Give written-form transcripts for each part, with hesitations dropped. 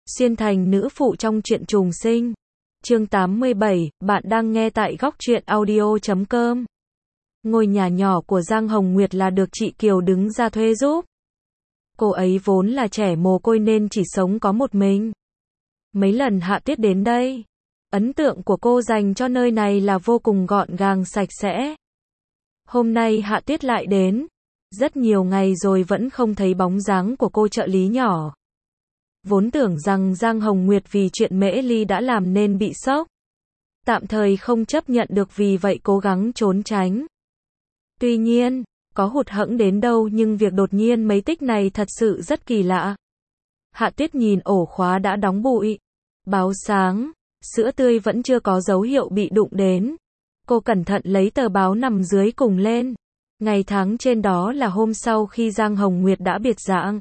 Xuyên thành nữ phụ trong truyện trùng sinh. Chương 87, bạn đang nghe tại góc truyện audio.com. Ngôi nhà nhỏ của Giang Hồng Nguyệt là được chị Kiều đứng ra thuê giúp. Cô ấy vốn là trẻ mồ côi nên chỉ sống có một mình. Mấy lần Hạ Tuyết đến đây, ấn tượng của cô dành cho nơi này là vô cùng gọn gàng sạch sẽ. Hôm nay Hạ Tuyết lại đến, rất nhiều ngày rồi vẫn không thấy bóng dáng của cô trợ lý nhỏ. Vốn tưởng rằng Giang Hồng Nguyệt vì chuyện Mễ Ly đã làm nên bị sốc. Tạm thời không chấp nhận được, vì vậy cố gắng trốn tránh. Tuy nhiên, có hụt hẫng đến đâu nhưng việc đột nhiên mấy tích này thật sự rất kỳ lạ. Hạ Tuyết nhìn ổ khóa đã đóng bụi, báo sáng, sữa tươi vẫn chưa có dấu hiệu bị đụng đến. Cô cẩn thận lấy tờ báo nằm dưới cùng lên. Ngày tháng trên đó là hôm sau khi Giang Hồng Nguyệt đã biệt dạng.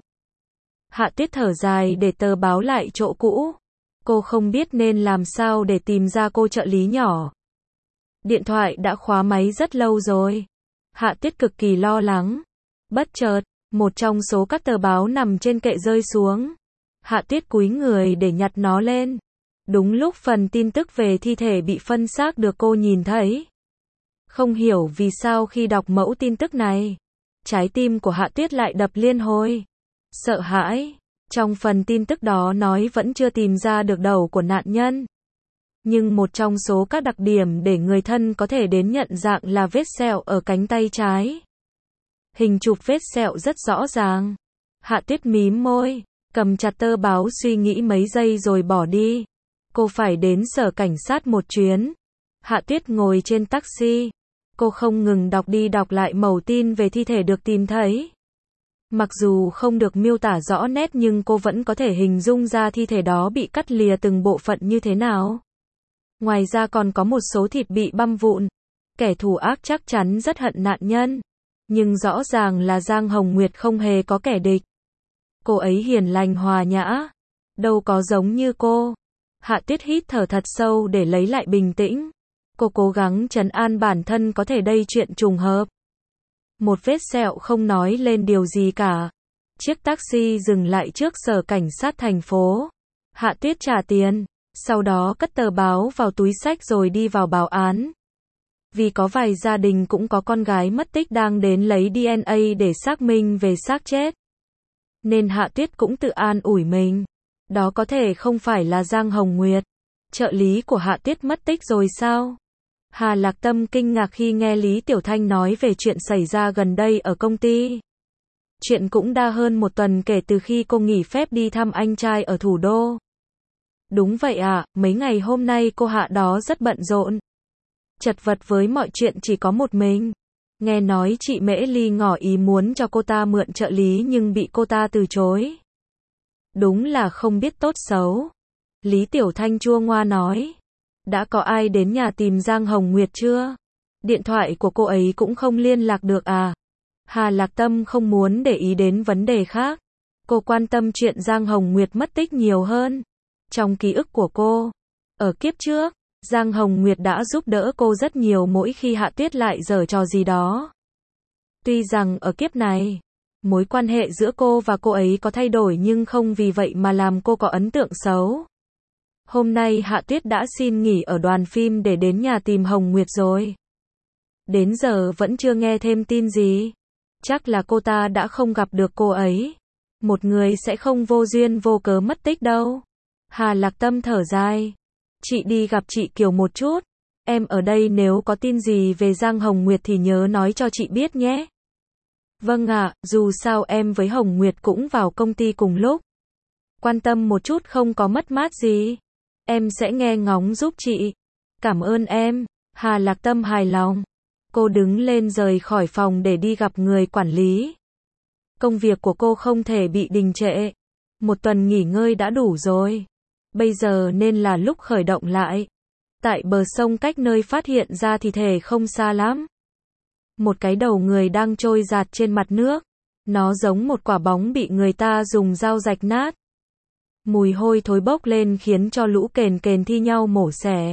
Hạ Tuyết thở dài để tờ báo lại chỗ cũ. Cô không biết nên làm sao để tìm ra cô trợ lý nhỏ. Điện thoại đã khóa máy rất lâu rồi. Hạ Tuyết cực kỳ lo lắng. Bất chợt, một trong số các tờ báo nằm trên kệ rơi xuống. Hạ Tuyết cúi người để nhặt nó lên. Đúng lúc phần tin tức về thi thể bị phân xác được cô nhìn thấy. Không hiểu vì sao khi đọc mẫu tin tức này, trái tim của Hạ Tuyết lại đập liên hồi. Sợ hãi. Trong phần tin tức đó nói vẫn chưa tìm ra được đầu của nạn nhân. Nhưng một trong số các đặc điểm để người thân có thể đến nhận dạng là vết sẹo ở cánh tay trái. Hình chụp vết sẹo rất rõ ràng. Hạ Tuyết mím môi, cầm chặt tờ báo suy nghĩ mấy giây rồi bỏ đi. Cô phải đến sở cảnh sát một chuyến. Hạ Tuyết ngồi trên taxi. Cô không ngừng đọc đi đọc lại mẩu tin về thi thể được tìm thấy. Mặc dù không được miêu tả rõ nét nhưng cô vẫn có thể hình dung ra thi thể đó bị cắt lìa từng bộ phận như thế nào. Ngoài ra còn có một số thịt bị băm vụn. Kẻ thù ác chắc chắn rất hận nạn nhân. Nhưng rõ ràng là Giang Hồng Nguyệt không hề có kẻ địch. Cô ấy hiền lành hòa nhã. Đâu có giống như cô. Hạ Tuyết hít thở thật sâu để lấy lại bình tĩnh. Cô cố gắng trấn an bản thân có thể đây chuyện trùng hợp. Một vết sẹo không nói lên điều gì cả. Chiếc taxi dừng lại trước sở cảnh sát thành phố. Hạ Tuyết trả tiền, sau đó cất tờ báo vào túi xách rồi đi vào báo án. Vì có vài gia đình cũng có con gái mất tích đang đến lấy DNA để xác minh về xác chết. Nên Hạ Tuyết cũng tự an ủi mình. Đó có thể không phải là Giang Hồng Nguyệt. Trợ lý của Hạ Tuyết mất tích rồi sao? Hà Lạc Tâm kinh ngạc khi nghe Lý Tiểu Thanh nói về chuyện xảy ra gần đây ở công ty. Chuyện cũng đã hơn một tuần kể từ khi cô nghỉ phép đi thăm anh trai ở thủ đô. Đúng vậy ạ, mấy ngày hôm nay cô Hạ đó rất bận rộn. Chật vật với mọi chuyện chỉ có một mình. Nghe nói chị Mễ Ly ngỏ ý muốn cho cô ta mượn trợ lý nhưng bị cô ta từ chối. Đúng là không biết tốt xấu. Lý Tiểu Thanh chua ngoa nói. Đã có ai đến nhà tìm Giang Hồng Nguyệt chưa? Điện thoại của cô ấy cũng không liên lạc được à? Hà Lạc Tâm không muốn để ý đến vấn đề khác. Cô quan tâm chuyện Giang Hồng Nguyệt mất tích nhiều hơn. Trong ký ức của cô, ở kiếp trước, Giang Hồng Nguyệt đã giúp đỡ cô rất nhiều mỗi khi Hạ Tuyết lại giở trò gì đó. Tuy rằng ở kiếp này, mối quan hệ giữa cô và cô ấy có thay đổi nhưng không vì vậy mà làm cô có ấn tượng xấu. Hôm nay Hạ Tuyết đã xin nghỉ ở đoàn phim để đến nhà tìm Hồng Nguyệt rồi. Đến giờ vẫn chưa nghe thêm tin gì. Chắc là cô ta đã không gặp được cô ấy. Một người sẽ không vô duyên vô cớ mất tích đâu. Hà Lạc Tâm thở dài. Chị đi gặp chị Kiều một chút. Em ở đây nếu có tin gì về Giang Hồng Nguyệt thì nhớ nói cho chị biết nhé. Vâng ạ, dù sao em với Hồng Nguyệt cũng vào công ty cùng lúc. Quan tâm một chút không có mất mát gì. Em sẽ nghe ngóng giúp chị. Cảm ơn em. Hà Lạc Tâm hài lòng. Cô đứng lên rời khỏi phòng để đi gặp người quản lý. Công việc của cô không thể bị đình trệ. Một tuần nghỉ ngơi đã đủ rồi. Bây giờ nên là lúc khởi động lại. Tại bờ sông cách nơi phát hiện ra thi thể không xa lắm. Một cái đầu người đang trôi dạt trên mặt nước. Nó giống một quả bóng bị người ta dùng dao rạch nát. Mùi hôi thối bốc lên khiến cho lũ kền kền thi nhau mổ xẻ.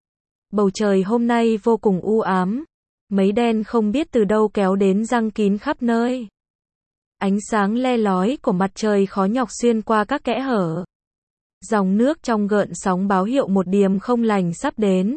Bầu trời hôm nay vô cùng u ám. Mấy đen không biết từ đâu kéo đến giăng kín khắp nơi. Ánh sáng le lói của mặt trời khó nhọc xuyên qua các kẽ hở. Dòng nước trong gợn sóng báo hiệu một điềm không lành sắp đến.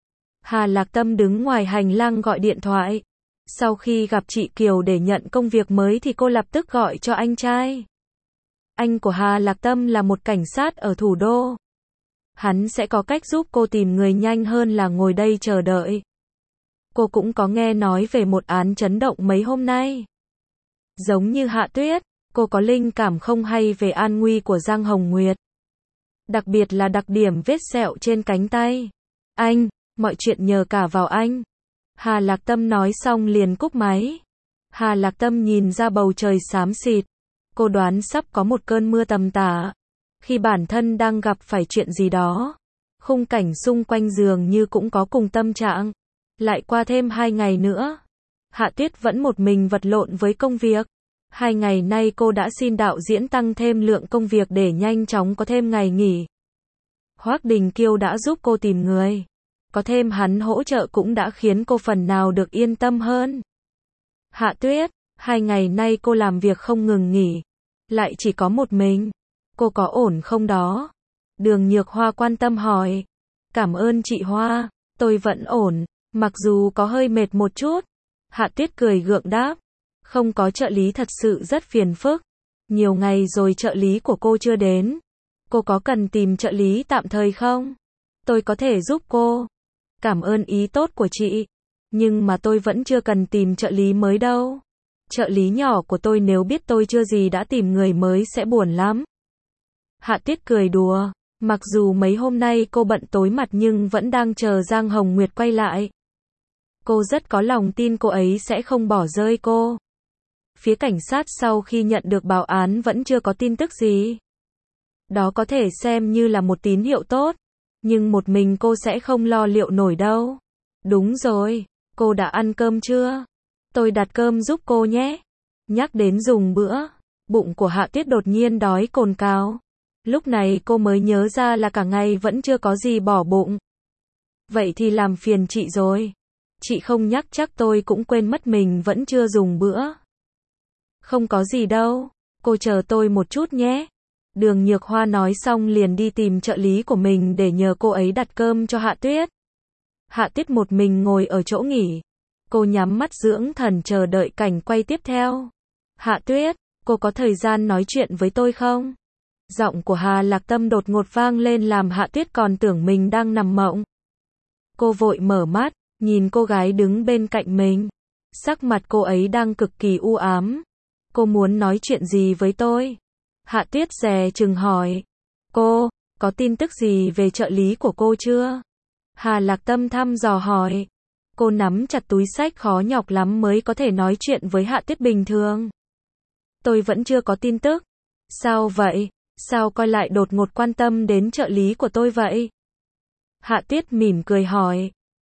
Hà Lạc Tâm đứng ngoài hành lang gọi điện thoại. Sau khi gặp chị Kiều để nhận công việc mới thì cô lập tức gọi cho anh trai. Anh của Hà Lạc Tâm là một cảnh sát ở thủ đô. Hắn sẽ có cách giúp cô tìm người nhanh hơn là ngồi đây chờ đợi. Cô cũng có nghe nói về một án chấn động mấy hôm nay. Giống như Hạ Tuyết, cô có linh cảm không hay về an nguy của Giang Hồng Nguyệt. Đặc biệt là đặc điểm vết sẹo trên cánh tay. Anh, mọi chuyện nhờ cả vào anh. Hà Lạc Tâm nói xong liền cúp máy. Hà Lạc Tâm nhìn ra bầu trời xám xịt. Cô đoán sắp có một cơn mưa tầm tã. Khi bản thân đang gặp phải chuyện gì đó, khung cảnh xung quanh dường như cũng có cùng tâm trạng. Lại qua thêm 2 ngày nữa. Hạ Tuyết vẫn một mình vật lộn với công việc. 2 ngày nay cô đã xin đạo diễn tăng thêm lượng công việc để nhanh chóng có thêm ngày nghỉ. Hoắc Đình Kiêu đã giúp cô tìm người. Có thêm hắn hỗ trợ cũng đã khiến cô phần nào được yên tâm hơn. Hạ Tuyết, 2 ngày nay cô làm việc không ngừng nghỉ. Lại chỉ có một mình. Cô có ổn không đó? Đường Nhược Hoa quan tâm hỏi. Cảm ơn chị Hoa, tôi vẫn ổn, mặc dù có hơi mệt một chút. Hạ Tuyết cười gượng đáp. Không có trợ lý thật sự rất phiền phức. Nhiều ngày rồi trợ lý của cô chưa đến. Cô có cần tìm trợ lý tạm thời không? Tôi có thể giúp cô. Cảm ơn ý tốt của chị. Nhưng mà tôi vẫn chưa cần tìm trợ lý mới đâu. Trợ lý nhỏ của tôi nếu biết tôi chưa gì đã tìm người mới sẽ buồn lắm. Hạ Tuyết cười đùa. Mặc dù mấy hôm nay cô bận tối mặt nhưng vẫn đang chờ Giang Hồng Nguyệt quay lại. Cô rất có lòng tin cô ấy sẽ không bỏ rơi cô. Phía cảnh sát sau khi nhận được báo án vẫn chưa có tin tức gì. Đó có thể xem như là một tín hiệu tốt. Nhưng một mình cô sẽ không lo liệu nổi đâu. Đúng rồi, cô đã ăn cơm chưa? Tôi đặt cơm giúp cô nhé. Nhắc đến dùng bữa, bụng của Hạ Tuyết đột nhiên đói cồn cào. Lúc này cô mới nhớ ra là cả ngày vẫn chưa có gì bỏ bụng. Vậy thì làm phiền chị rồi. Chị không nhắc chắc tôi cũng quên mất mình vẫn chưa dùng bữa. Không có gì đâu, cô chờ tôi một chút nhé. Đường Nhược Hoa nói xong liền đi tìm trợ lý của mình để nhờ cô ấy đặt cơm cho Hạ Tuyết. Hạ Tuyết một mình ngồi ở chỗ nghỉ. Cô nhắm mắt dưỡng thần chờ đợi cảnh quay tiếp theo. Hạ Tuyết, cô có thời gian nói chuyện với tôi không? Giọng của Hà Lạc Tâm đột ngột vang lên làm Hạ Tuyết còn tưởng mình đang nằm mộng. Cô vội mở mắt, nhìn cô gái đứng bên cạnh mình. Sắc mặt cô ấy đang cực kỳ u ám. Cô muốn nói chuyện gì với tôi? Hạ Tuyết dè chừng hỏi. Cô, có tin tức gì về trợ lý của cô chưa? Hà Lạc Tâm thăm dò hỏi. Cô nắm chặt túi xách khó nhọc lắm mới có thể nói chuyện với Hạ Tuyết bình thường. Tôi vẫn chưa có tin tức. Sao vậy? Sao coi lại đột ngột quan tâm đến trợ lý của tôi vậy? Hạ Tuyết mỉm cười hỏi.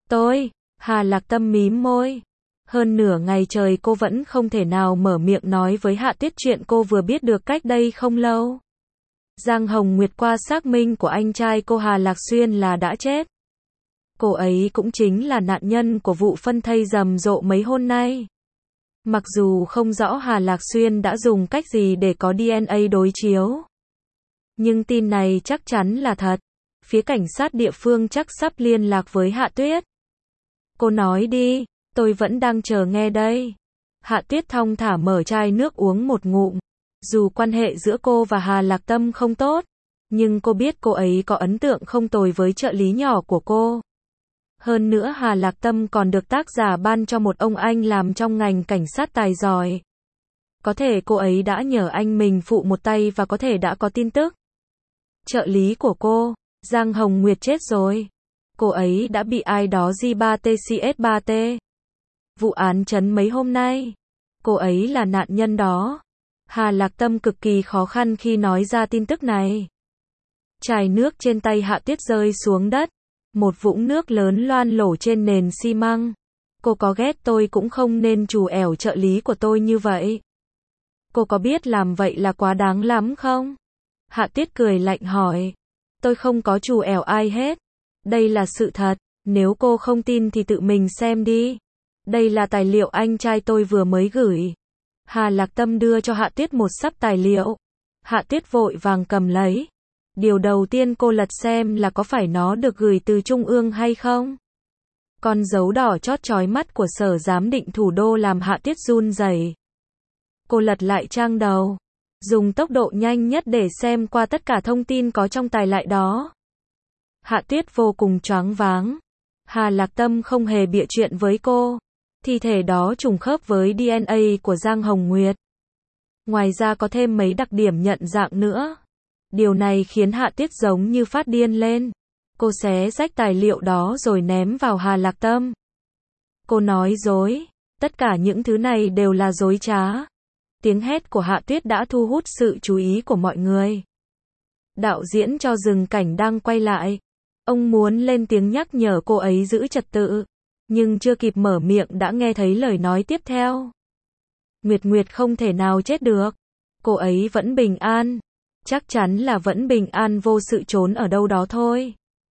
Hà Lạc Tâm mím môi. Hơn nửa ngày trời cô vẫn không thể nào mở miệng nói với Hạ Tuyết chuyện cô vừa biết được cách đây không lâu. Giang Hồng Nguyệt qua xác minh của anh trai cô Hà Lạc Xuyên là đã chết. Cô ấy cũng chính là nạn nhân của vụ phân thây rầm rộ mấy hôm nay. Mặc dù không rõ Hà Lạc Xuyên đã dùng cách gì để có DNA đối chiếu. Nhưng tin này chắc chắn là thật. Phía cảnh sát địa phương chắc sắp liên lạc với Hạ Tuyết. Cô nói đi, tôi vẫn đang chờ nghe đây. Hạ Tuyết thong thả mở chai nước uống một ngụm. Dù quan hệ giữa cô và Hà Lạc Tâm không tốt, nhưng cô biết cô ấy có ấn tượng không tồi với trợ lý nhỏ của cô. Hơn nữa Hà Lạc Tâm còn được tác giả ban cho một ông anh làm trong ngành cảnh sát tài giỏi. Có thể cô ấy đã nhờ anh mình phụ một tay và có thể đã có tin tức. Trợ lý của cô, Giang Hồng Nguyệt chết rồi. Cô ấy đã bị ai đó G3TCS3T. Vụ án chấn mấy hôm nay. Cô ấy là nạn nhân đó. Hà Lạc Tâm cực kỳ khó khăn khi nói ra tin tức này. Chai nước trên tay Hạ Tuyết rơi xuống đất. Một vũng nước lớn loang lổ trên nền xi măng. Cô có ghét tôi cũng không nên trù ẻo trợ lý của tôi như vậy. Cô có biết làm vậy là quá đáng lắm không? Hạ Tuyết cười lạnh hỏi. Tôi không có trù ẻo ai hết. Đây là sự thật. Nếu cô không tin thì tự mình xem đi. Đây là tài liệu anh trai tôi vừa mới gửi. Hà Lạc Tâm đưa cho Hạ Tuyết một xấp tài liệu. Hạ Tuyết vội vàng cầm lấy. Điều đầu tiên cô lật xem là có phải nó được gửi từ Trung ương hay không. Con dấu đỏ chót chói mắt của Sở Giám định Thủ đô làm Hạ Tuyết run rẩy. Cô lật lại trang đầu, dùng tốc độ nhanh nhất để xem qua tất cả thông tin có trong tài liệu đó. Hạ Tuyết vô cùng choáng váng. Hà Lạc Tâm không hề bịa chuyện với cô. Thi thể đó trùng khớp với DNA của Giang Hồng Nguyệt. Ngoài ra có thêm mấy đặc điểm nhận dạng nữa. Điều này khiến Hạ Tuyết giống như phát điên lên. Cô xé rách tài liệu đó rồi ném vào Hà Lạc Tâm. Cô nói dối. Tất cả những thứ này đều là dối trá. Tiếng hét của Hạ Tuyết đã thu hút sự chú ý của mọi người. Đạo diễn cho dừng cảnh đang quay lại. Ông muốn lên tiếng nhắc nhở cô ấy giữ trật tự. Nhưng chưa kịp mở miệng đã nghe thấy lời nói tiếp theo. Nguyệt Nguyệt không thể nào chết được. Cô ấy vẫn bình an. Chắc chắn là vẫn bình an vô sự trốn ở đâu đó thôi.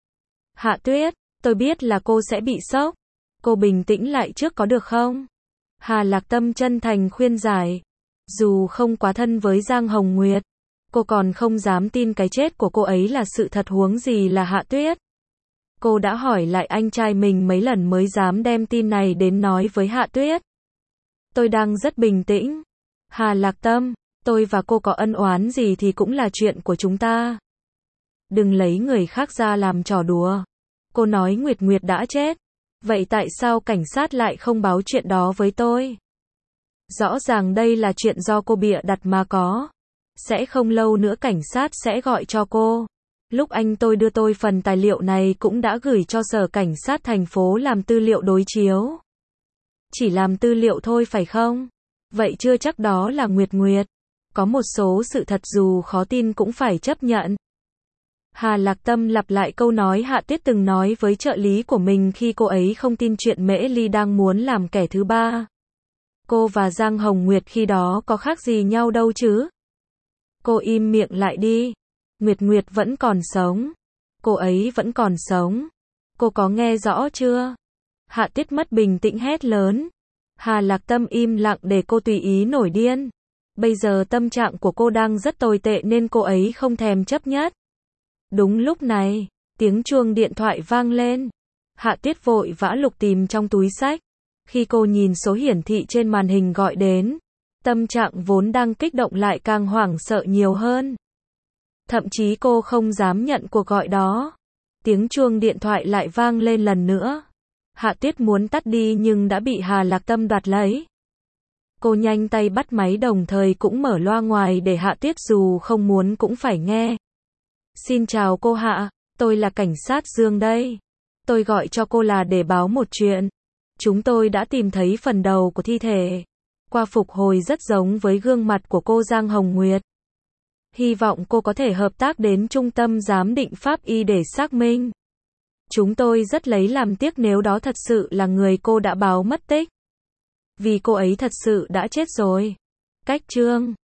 Hạ Tuyết, tôi biết là cô sẽ bị sốc. Cô bình tĩnh lại trước có được không? Hà Lạc Tâm chân thành khuyên giải. Dù không quá thân với Giang Hồng Nguyệt, cô còn không dám tin cái chết của cô ấy là sự thật, huống gì là Hạ Tuyết. Cô đã hỏi lại anh trai mình mấy lần mới dám đem tin này đến nói với Hạ Tuyết. Tôi đang rất bình tĩnh. Hà Lạc Tâm, tôi và cô có ân oán gì thì cũng là chuyện của chúng ta. Đừng lấy người khác ra làm trò đùa. Cô nói Nguyệt Nguyệt đã chết. Vậy tại sao cảnh sát lại không báo chuyện đó với tôi? Rõ ràng đây là chuyện do cô bịa đặt mà có. Sẽ không lâu nữa cảnh sát sẽ gọi cho cô. Lúc anh tôi đưa tôi phần tài liệu này cũng đã gửi cho sở cảnh sát thành phố làm tư liệu đối chiếu. Chỉ làm tư liệu thôi phải không? Vậy chưa chắc đó là Nguyệt Nguyệt. Có một số sự thật dù khó tin cũng phải chấp nhận. Hà Lạc Tâm lặp lại câu nói Hạ Tuyết từng nói với trợ lý của mình khi cô ấy không tin chuyện Mễ Ly đang muốn làm kẻ thứ ba. Cô và Giang Hồng Nguyệt khi đó có khác gì nhau đâu chứ? Cô im miệng lại đi. Nguyệt Nguyệt vẫn còn sống. Cô ấy vẫn còn sống. Cô có nghe rõ chưa? Hạ Tuyết mất bình tĩnh hét lớn. Hà Lạc Tâm im lặng để cô tùy ý nổi điên. Bây giờ tâm trạng của cô đang rất tồi tệ nên cô ấy không thèm chấp nhất. Đúng lúc này, tiếng chuông điện thoại vang lên. Hạ Tuyết vội vã lục tìm trong túi xách. Khi cô nhìn số hiển thị trên màn hình gọi đến, tâm trạng vốn đang kích động lại càng hoảng sợ nhiều hơn. Thậm chí cô không dám nhận cuộc gọi đó. Tiếng chuông điện thoại lại vang lên lần nữa. Hạ Tuyết muốn tắt đi nhưng đã bị Hà Lạc Tâm đoạt lấy. Cô nhanh tay bắt máy đồng thời cũng mở loa ngoài để Hạ Tuyết dù không muốn cũng phải nghe. Xin chào cô Hạ, tôi là cảnh sát Dương đây. Tôi gọi cho cô là để báo một chuyện. Chúng tôi đã tìm thấy phần đầu của thi thể. Qua phục hồi rất giống với gương mặt của cô Giang Hồng Nguyệt. Hy vọng cô có thể hợp tác đến trung tâm giám định pháp y để xác minh. Chúng tôi rất lấy làm tiếc nếu đó thật sự là người cô đã báo mất tích. Vì cô ấy thật sự đã chết rồi. Cách chương